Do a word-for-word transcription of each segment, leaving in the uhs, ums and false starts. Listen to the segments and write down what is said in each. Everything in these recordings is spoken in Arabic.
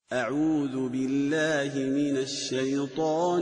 أعوذ بالله من الشيطان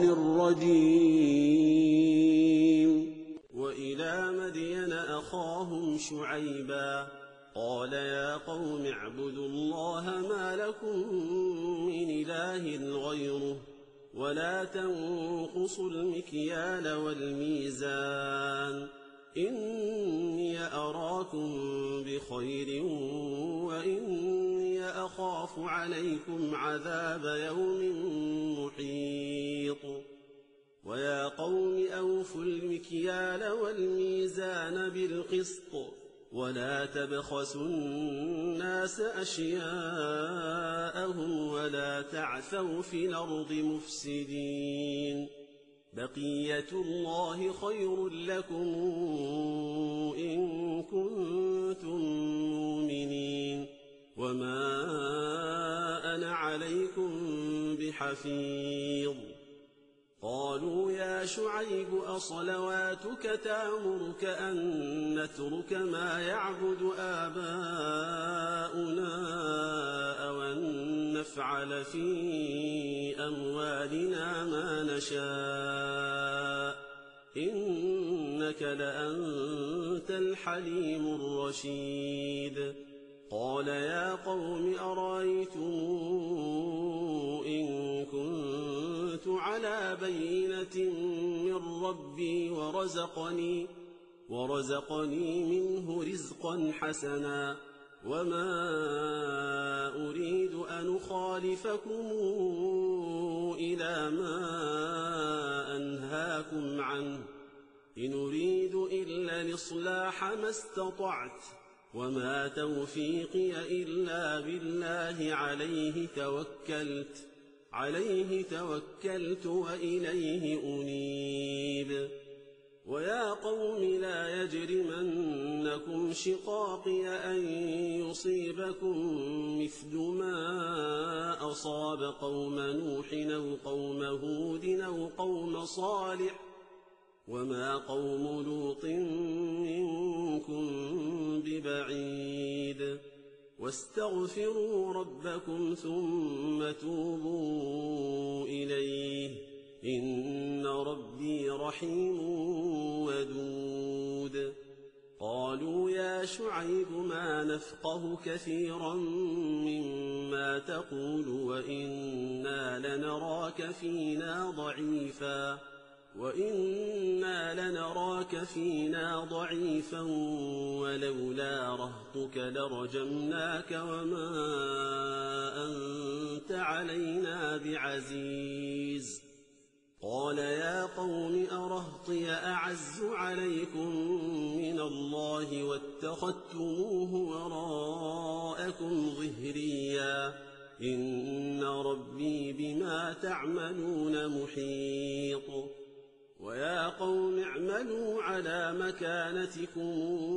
الرجيم. وإلى مدين أخاهم شعيبا قال يا قوم اعبدوا الله ما لكم من إله غيره ولا تنقصوا المكيال والميزان إني أراكم بخير وإني أخاف عليكم عذاب يوم محيط. ويا قوم أوفوا المكيال والميزان بالقسط ولا تبخسوا الناس أشياءهم ولا تعثوا في الأرض مفسدين. بقية الله خير لكم إن كنتم مؤمنين وما أنا عليكم بحفيظ. قالوا يا شعيب أصلواتك تأمرك أن نترك ما يعبد آباؤنا أو أن نفعل في أموالنا ما نشاء إنك لأنت الحليم الرشيد. قال يا قوم أرأيتم إن كنت على بينة من ربي ورزقني, ورزقني منه رزقا حسنا وما أريد أن أخالفكم إلى ما أنهاكم عنه إن أريد إلا الإصلاح ما استطعت وما توفيقي إلا بالله عليه توكلت عليه توكلت وإليه أنيب. ويا قوم لا يجرمنكم شقاقي أن يصيبكم مثل ما أصاب قوم نوح أو قوم هود أو قوم صالح وما قوم لوط منكم ببعيد. واستغفروا ربكم ثم توبوا إليه إن ربي رحيم ودود. قالوا يا شعيب ما نفقه كثيرا مما تقول وإنا لنراك فينا ضعيفا وإنا لنراك فينا ضعيفا ولولا رهطك لرجمناك وما أنت علينا بعزيز. قال يا قوم أرهطي أعز عليكم من الله واتخذتموه وراءكم ظهريا إن ربي بما تعملون محيط. ويا قوم اعملوا على مكانتكم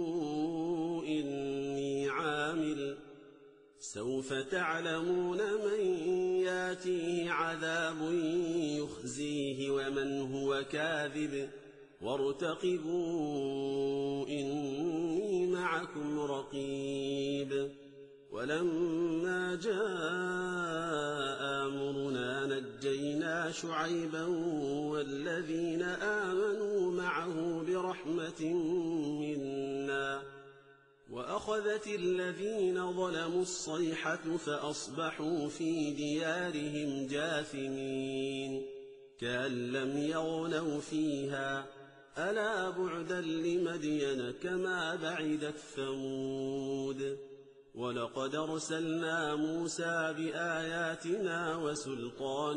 إني عامل سوف تعلمون من ياتيه عذاب يخزيه ومن هو كاذب وارتقبوا إني معكم رقيب. ولما جاء أمرنا نجينا شعيبا والذين آمنوا معه برحمة منا وأخذت الذين ظلموا الصيحة فأصبحوا في ديارهم جاثمين كأن لم يغنوا فيها ألا بعدا لمدين كما بعدت ثمود. ولقد أرسلنا موسى بآياتنا وسلطان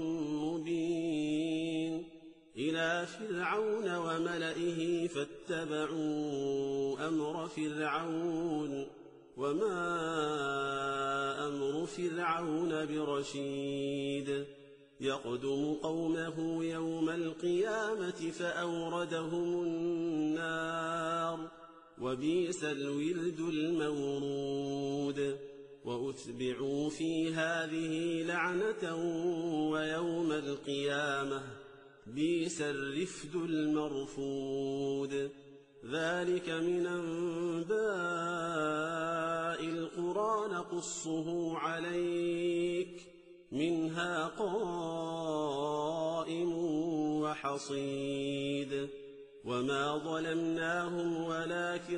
مبين إلى فرعون وملئه فاتبعوا أمر فرعون وما أمر فرعون برشيد. يقدم قومه يوم القيامة فأوردهم النار وبئس الورد المورود. وأتبعوا في هذه لعنة ويوم القيامة بئس الرفد المرفود. ذلك من أنباء القرى نقصه عليك منها قائم وحصيد وما ظلمناهم ولكن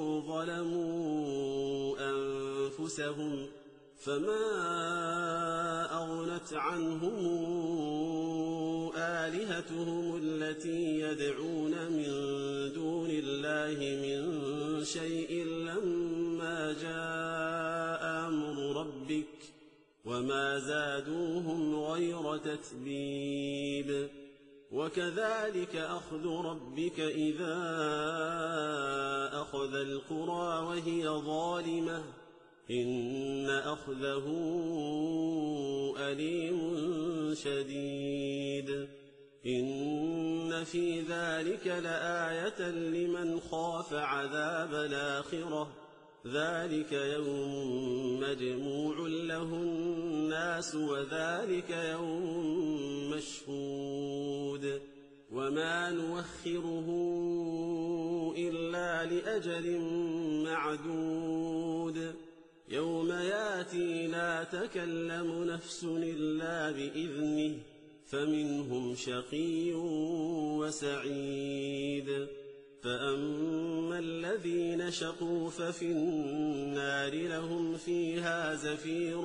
ظلموا أنفسهم فما أغنت عنهم آلهتهم التي يدعون من دون الله من شيء لما جاء أمر ربك وما زادوهم غير تتبيب وكذلك أخذ ربك إذا أخذ القرى وهي ظالمة إن أخذه أليم شديد إن في ذلك لآية لمن خاف عذاب الآخرة ذلك يوم مجموع له الناس وذلك يوم مشهود وما نوخره إلا لأجل معدود يوم ياتي لا تكلم نفس إلا بإذنه فمنهم شقي وسعيد فأما الذين شقوا ففي النار لهم فيها زفير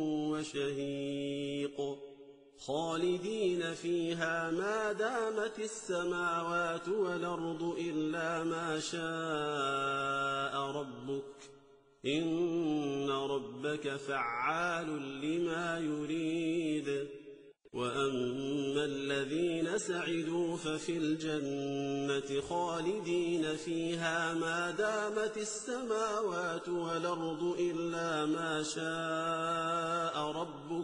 وشهيق خالدين فيها ما دامت السماوات والأرض إلا ما شاء ربك إن ربك فعال لما يريد وأما الذين سعدوا ففي الجنة خالدين فيها ما دامت السماوات والأرض إلا ما شاء ربك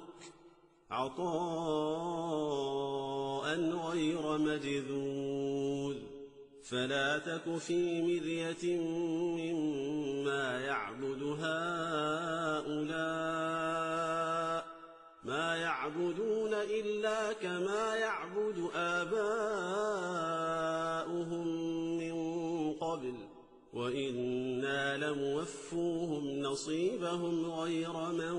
عطاء غير مجذوذ فلا تك في مرية مما يعبد هؤلاء ما يعبدون إلا كما يعبد آباؤهم من قبل وإنا لموفوهم نصيبهم غير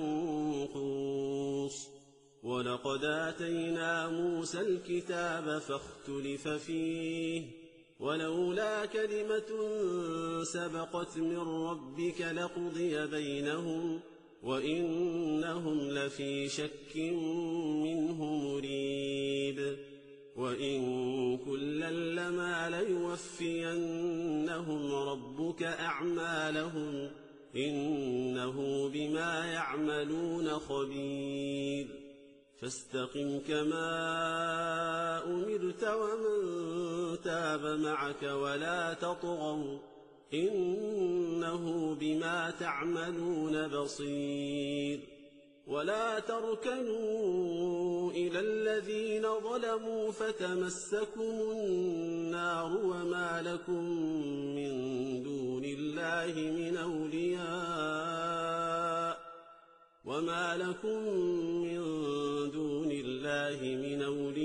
منقوص ولقد آتينا موسى الكتاب فاختلف فيه ولولا كلمة سبقت من ربك لقضي بينهم وإنهم لفي شك منه مريب وإن كلا لما ليوفينهم ربك أعمالهم إنه بما يعملون خبير فاستقم كما أمرت ومن تاب معك ولا تطغوا إنه بما تعملون بصير ولا تركنوا إلى الذين ظلموا فتمسكم النار وما لكم من دون الله من أولياء وما لكم من دون الله من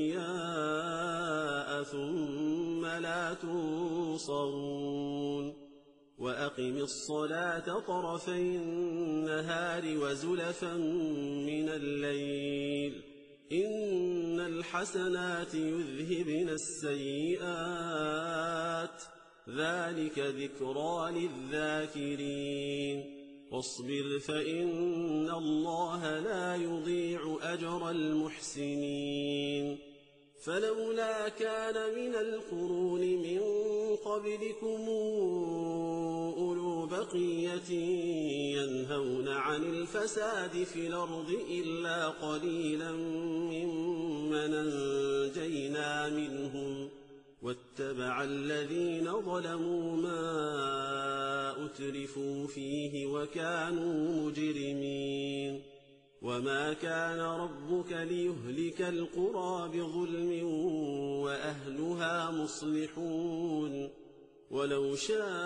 أولياء ثم لا تنصرون وأقم الصلاة طرفي النهار وزلفا من الليل إن الحسنات يذهبن السيئات ذلك ذكرى للذاكرين واصبر فإن الله لا يضيع أجر المحسنين فلولا كان من القرون من قبلكم أولو بقية ينهون عن الفساد في الأرض إلا قليلا ممن أنجينا منهم واتبع الذين ظلموا ما أترفوا فيه وكانوا مجرمين وما كان ربك ليهلك القرى بظلم وأهلها مصلحون ولو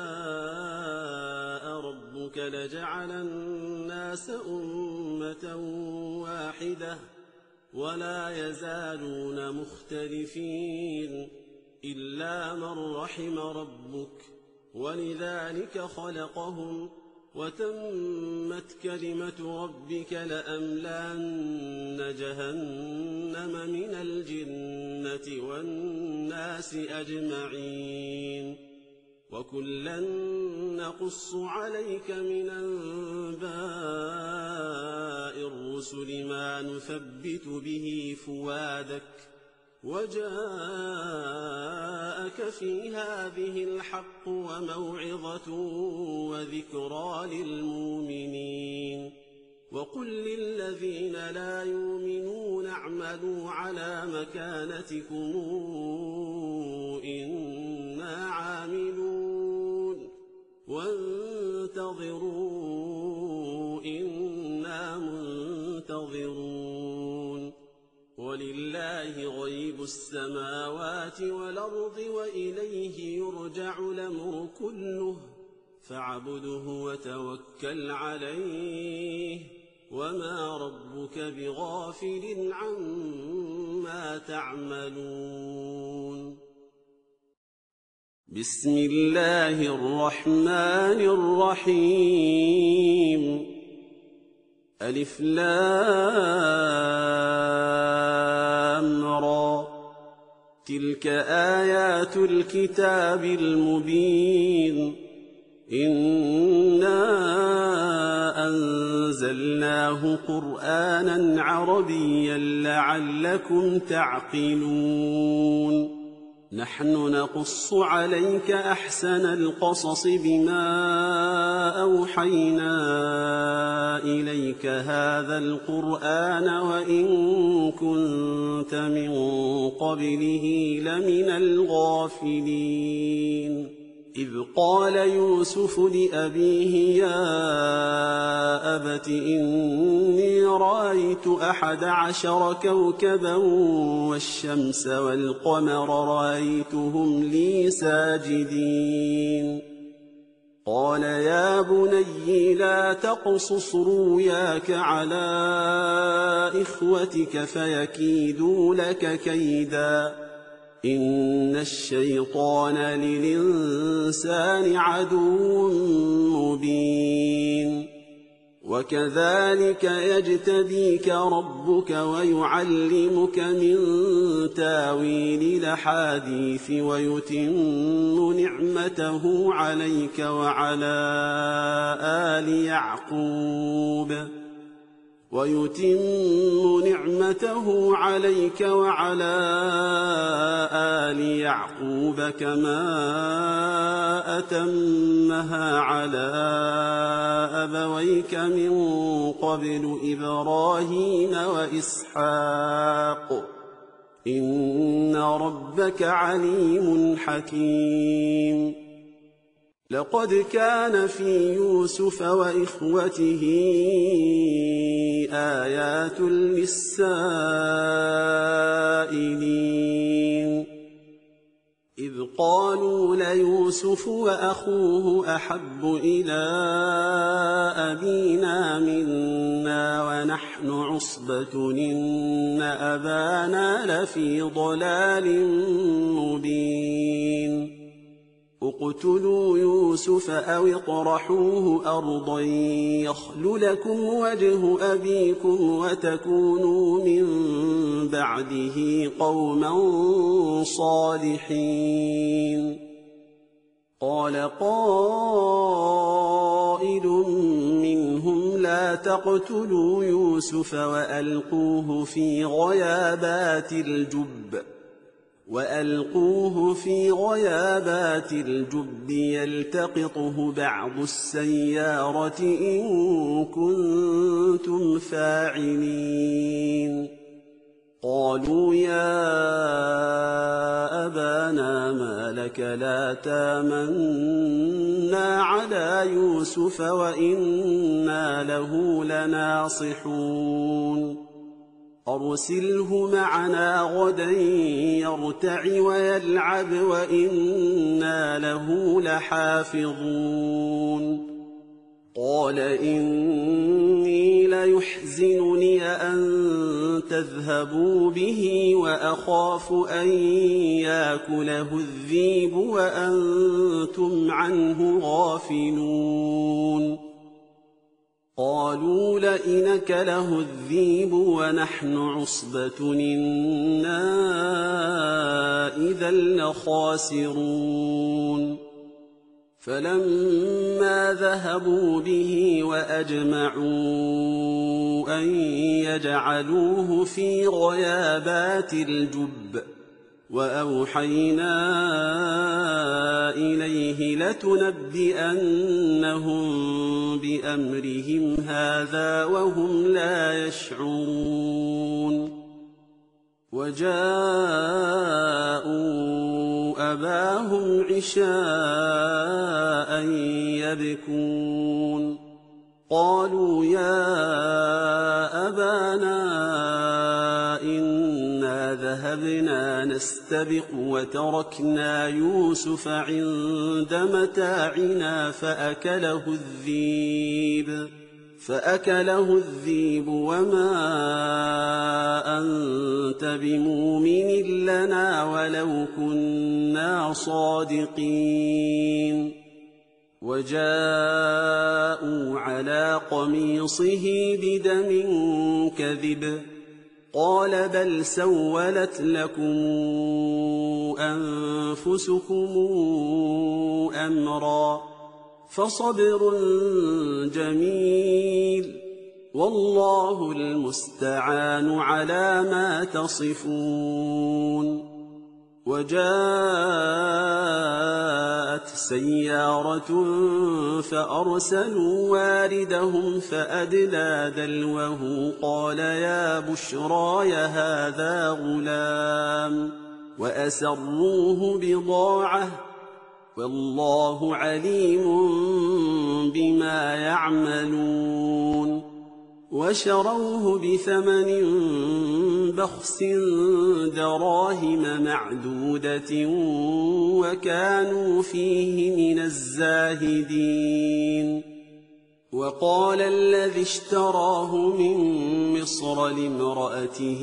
شاء ربك لجعل الناس أمة واحدة ولا يزالون مختلفين إلا من رحم ربك ولذلك خلقهم وتمت كلمة ربك لأملأن جهنم من الجنة والناس أجمعين وكلا نقص عليك من أنباء الرسل ما نثبت به فؤادك وجاءك في هذه الحق وموعظة وذكرى للمؤمنين وقل للذين لا يؤمنون اعملوا على مكانتكم إنا عاملون وانتظروا إنا منتظرون ولله غيب السماوات والأرض وإليه يرجع الأمر كله فاعبده وتوكل عليه وما ربك بغافل عما تعملون بسم الله الرحمن الرحيم ألف لام را تلك آيات الكتاب المبين إنا أنزلناه قرآنا عربيا لعلكم تعقلون نحن نقص عليك أحسن القصص بما أوحينا إليك هذا القرآن وإن كنت من قبله لمن الغافلين إذ قال يوسف لأبيه يا أبت إني رأيت أحد عشر كوكبا والشمس والقمر رأيتهم لي ساجدين قال يا بني لا تقصص رؤياك على إخوتك فيكيدوا لك كيدا إن الشيطان للإنسان عدو مبين وكذلك يجتبيك ربك ويعلمك من تاويل الأحاديث ويتم نعمته عليك وعلى آل يعقوب ويتم نعمته عليك وعلى آل يعقوب كما أتمها على أبويك من قبل إبراهيم وإسحاق إن ربك عليم حكيم لقد كان في يوسف وإخوته آيات للسائلين إذ قالوا ليوسف وأخوه أحب إلى أبينا منا ونحن عصبة إن أبانا لفي ضلال مبين اقتلوا يوسف أو اطرحوه أرضا يخل لكم وجه أبيكم وتكونوا من بعده قوما صالحين قال قائل منهم لا تقتلوا يوسف وألقوه في غيابات الجب وألقوه في غيابات الجب يلتقطه بعض السيارة إن كنتم فاعلين قالوا يا أبانا ما لك لا تامنا على يوسف وإنا له لناصحون أرسله معنا غدا يرتع ويلعب وإنا له لحافظون قال إني ليحزنني أن تذهبوا به وأخاف أن يأكله الذئب وأنتم عنه غافلون قالوا لئن أكله الذئب ونحن عصبة إنا إذا لخاسرون فلما ذهبوا به وأجمعوا أن يجعلوه في غيابات الجب وأوحينا إليه لتنبئنهم بأمرهم هذا وهم لا يشعرون وجاءوا أباهم عشاء يبكون قالوا يا أبانا إنا ذهبنا نستبق وتركنا يوسف عند متاعنا فأكله الذئب فأكله الذئب وما أنت بمؤمن لنا ولو كنا صادقين وجاءوا على قميصه بدم كذب قال بل سولت لكم أنفسكم أمرا فصبر جميل والله المستعان على ما تصفون وجاءت سيارة فأرسلوا واردهم فأدلى دلوه قال يا بشراي هذا غلام وأسروه بضاعة والله عليم بما يعملون وشروه بثمن بخس دراهم معدودة وكانوا فيه من الزاهدين وقال الذي اشتراه من مصر لامرأته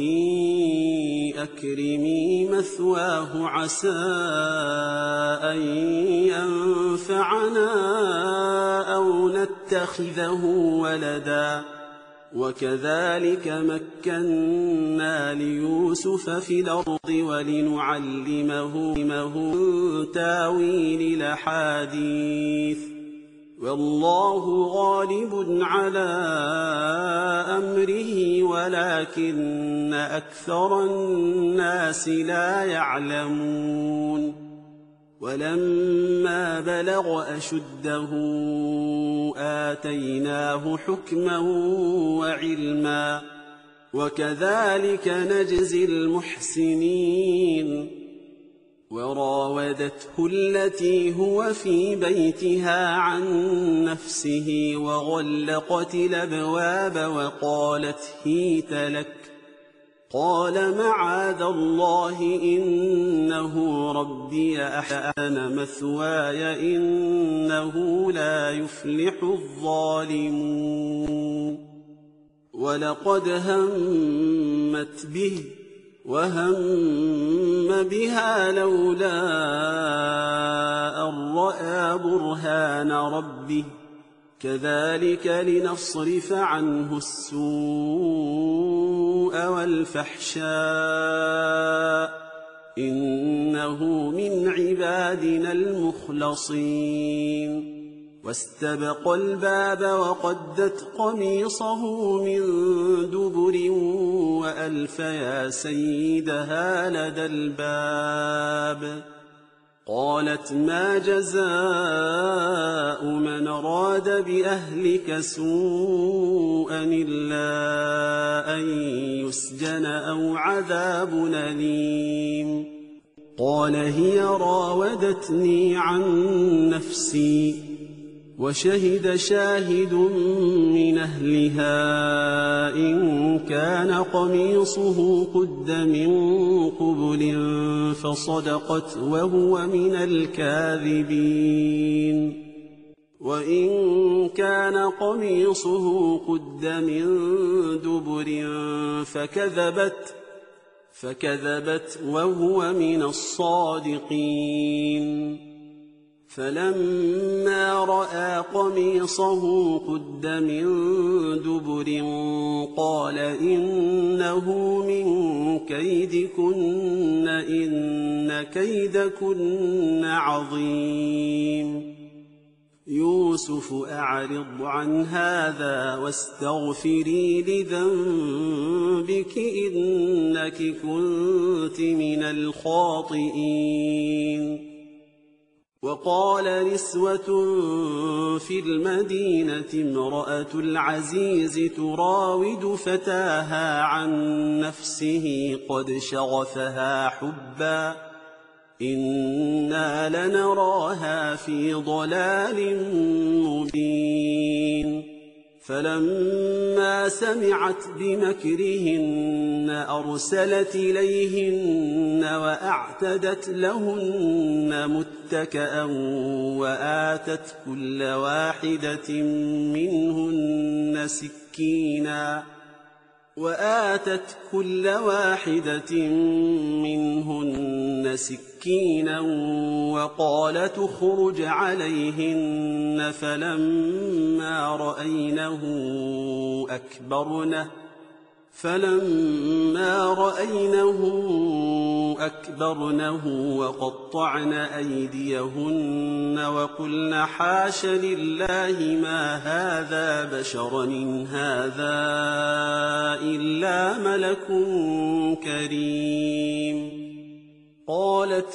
أكرمي مثواه عسى أن ينفعنا أو نتخذه ولدا وكذلك مكنا ليوسف في الأرض ولنعلمه من تاويل الأحاديث والله غالب على أمره ولكن أكثر الناس لا يعلمون ولما بلغ أشده آتيناه حكما وعلما وكذلك نجزي المحسنين وراودته التي هو في بيتها عن نفسه وغلقت الأبواب وقالت هيت لك قال معاذ الله إنه ربي أحسن مثواي إنه لا يفلح الظالمون ولقد همت به وهم بها لولا أن رأى برهان ربه كذلك لنصرف عنه السوء والفحشاء إنه من عبادنا المخلصين واستبق الباب وقدت قميصه من دبر وألف يا سيدها لدى الباب قالت ما جزاء من أراد بأهلك سوءا إلا أن يسجن أو عذاب أليم قال هي راودتني عن نفسي وشهد شاهد من أهلها إن كان قميصه قد من قبل فصدقت وهو من الكاذبين وإن كان قميصه قد من دبر فكذبت فكذبت وهو من الصادقين فلما رأى قميصه قد من دبر قال إنه من كيدكن إن كيدكن عظيم يوسف أعرض عن هذا واستغفري لذنبك إنك كنت من الخاطئين وقال نسوة في المدينة امرأة العزيز تراود فتاها عن نفسه قد شغفها حبا إنا لنراها في ضلال مبين فلما سمعت بمكرهن أرسلت إليهن وأعتدت لهن متكئا وآتت كل واحدة منهن سكينا وآتت كل واحدة منهن سكينا وقالت اخرج عليهن فلما رأينه أكبرنه فلما رأينه أكبرنه وقطعن أيديهن وقلن حاش لله ما هذا بشرا إن هذا إلا ملك كريم قالت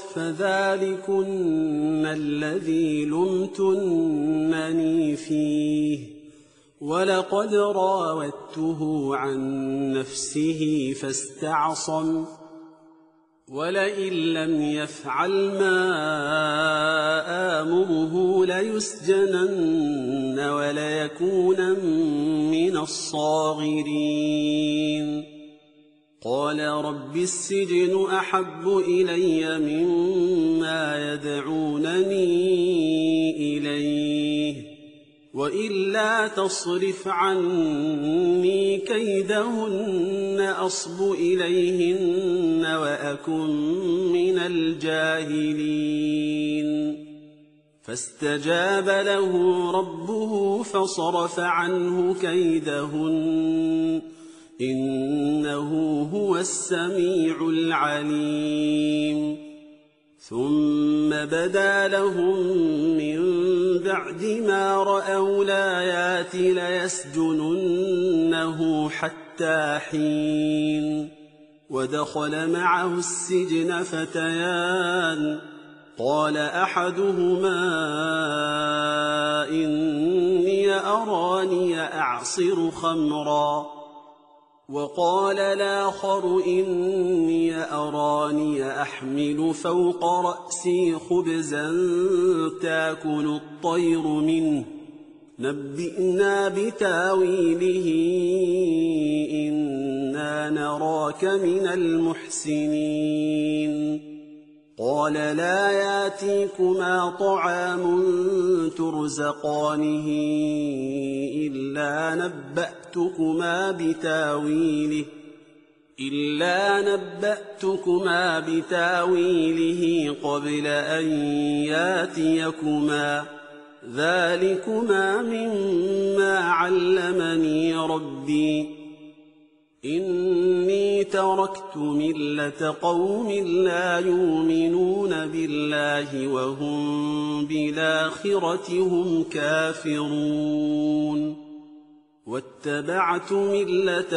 فذلكن الذي لمتنني فيه ولقد راودته عن نفسه فاستعصم ولئن لم يفعل ما آمره ليسجنن وليكونن من الصاغرين قال رب السجن أحب إلي مما يدعونني إليه وإلا تصرف عني كيدهن أصب إليهن وأكن من الجاهلين فاستجاب له ربه فصرف عنه كيدهن إنه هو السميع العليم ثم بدا لهم من بعد ما رأوا الآيات ليسجننه حتى حين ودخل معه السجن فتيان قال أحدهما إني أراني أعصر خمرا وقال الآخر إني أراني أحمل فوق رأسي خبزا تأكل الطير منه نبئنا بتاويله إنا نراك من المحسنين قال لا يأتيكما طعام ترزقانه إلا نبأتكما بتاويله إلا نبأتكما بتاويله قبل أن يأتيكما ذلكما مما علمني ربي إني تركت ملة قوم لا يؤمنون بالله وهم بالآخرة هم كافرون واتبعت ملة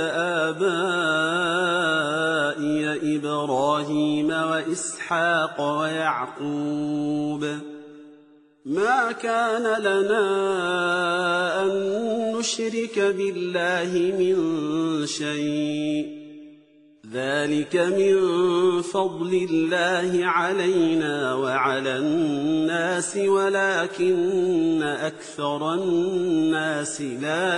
آبائي إبراهيم وإسحاق ويعقوب ما كان لنا أن نشرك بالله من شيء ذلك من فضل الله علينا وعلى الناس ولكن أكثر الناس لا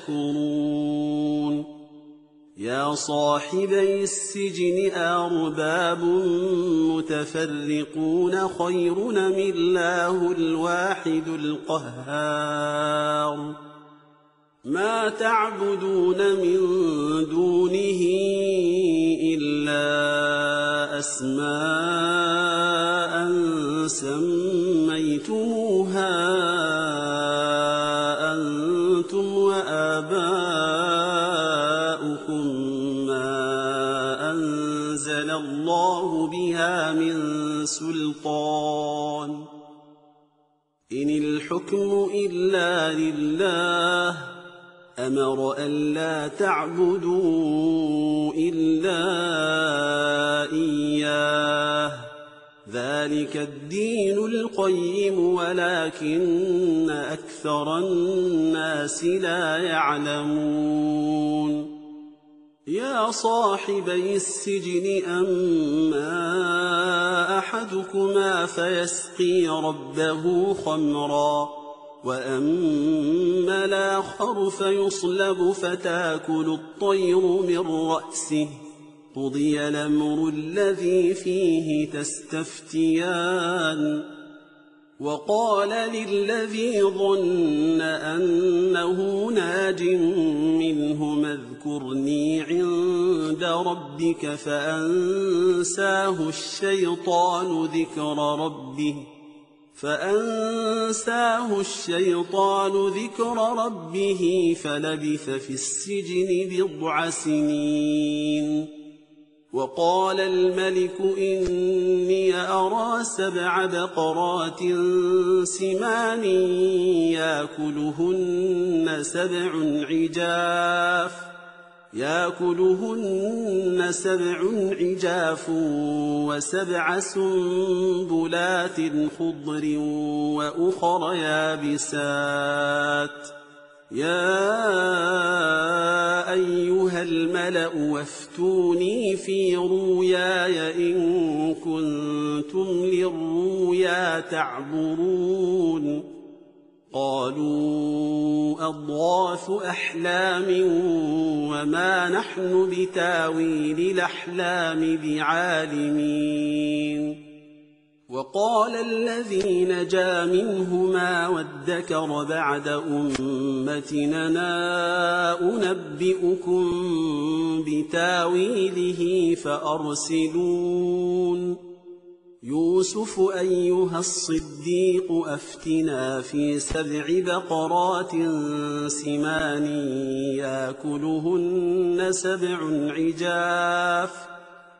يشكرون يا صاحبي السجن أرباب متفرقون خير أم الله الواحد القهار ما تعبدون من دونه إلا أسماء سميتم نزل الله بها من سلطان إن الحكم إلا لله أمر ألا تعبدوا إلا إياه ذلك الدين القيم ولكن أكثر الناس لا يعلمون يا صاحبي السجن أما أحدكما فيسقي ربه خمرا وأما الآخر فيصلب فتاكل الطير من رأسه قضي الأمر الذي فيه تستفتيان وقال للذي ظن أنه ناج منهما اذكرني عند ربك فأنساه الشيطان ذكر ربه فأنساه الشيطان ذكر ربه فلبث في السجن بضع سنين وقال الملك إني أرى سبع بقرات سمان يأكلهن سبع عجاف يأكلهن سبع عجاف وسبع سنبلات خضر وأخر يابسات يا أيها الملأ وافتوني في رؤياي إن كنتم للرؤيا تعبرون قالوا أضغاث أحلام وما نحن بتاويل الأحلام بعالمين وقال الذي نجا منهما وادكر بعد أمتنا أنبئكم بتاويله فأرسلون يوسف أيها الصديق أفتنا في سبع بقرات سمان يأكلهن سبع عجاف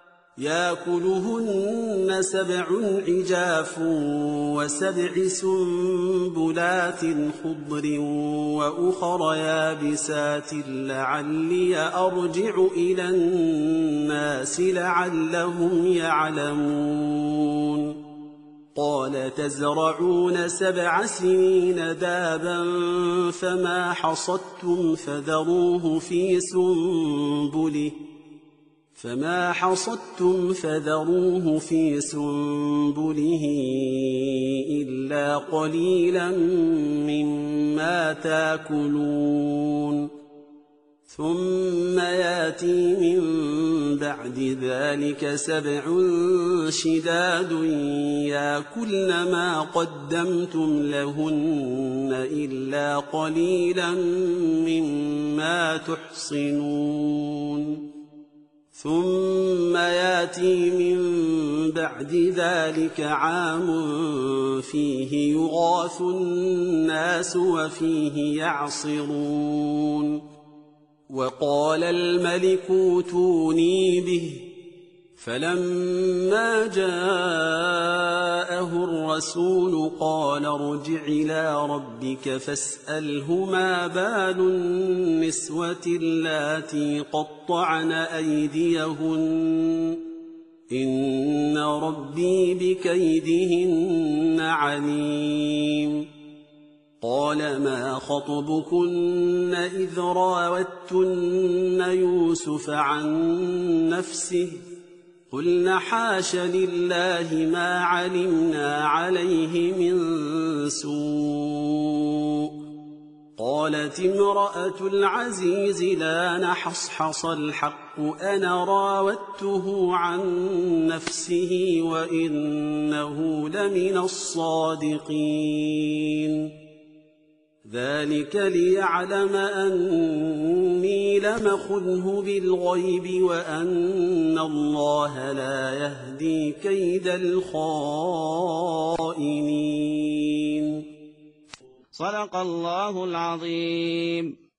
يأكلهن سبع عجاف وسبع سنبلات خضر وأخر يابسات لعلي أرجع إلى الناس لعلهم يعلمون قال تزرعون سبع سنين دابا فما حصدتم فذروه في سنبله فما حصدتم فذروه في سنبله إلا قليلا مما تاكلون ثم ياتي من بعد ذلك سبع شداد يأكلن ما قدمتم لهن إلا قليلا مما تحصنون ثم ياتي من بعد ذلك عام فيه يغاث الناس وفيه يعصرون وقال الملك اوتوني به فلما جاءه الرسول قال ارجع إلى ربك فاسأله ما بال النسوة اللاتي قطعن أيديهن إن ربي بكيدهن عليم قال ما خطبكن إذ راوتن يوسف عن نفسه قلنا حاش لله ما علمنا عليه من سوء قالت امرأة العزيز لا نحصحص الحق أنا راودته عن نفسه وإنه لمن الصادقين ذلك ليعلم أني لم أخنه بالغيب وأن الله لا يهدي كيد الخائنين. صدق الله العظيم.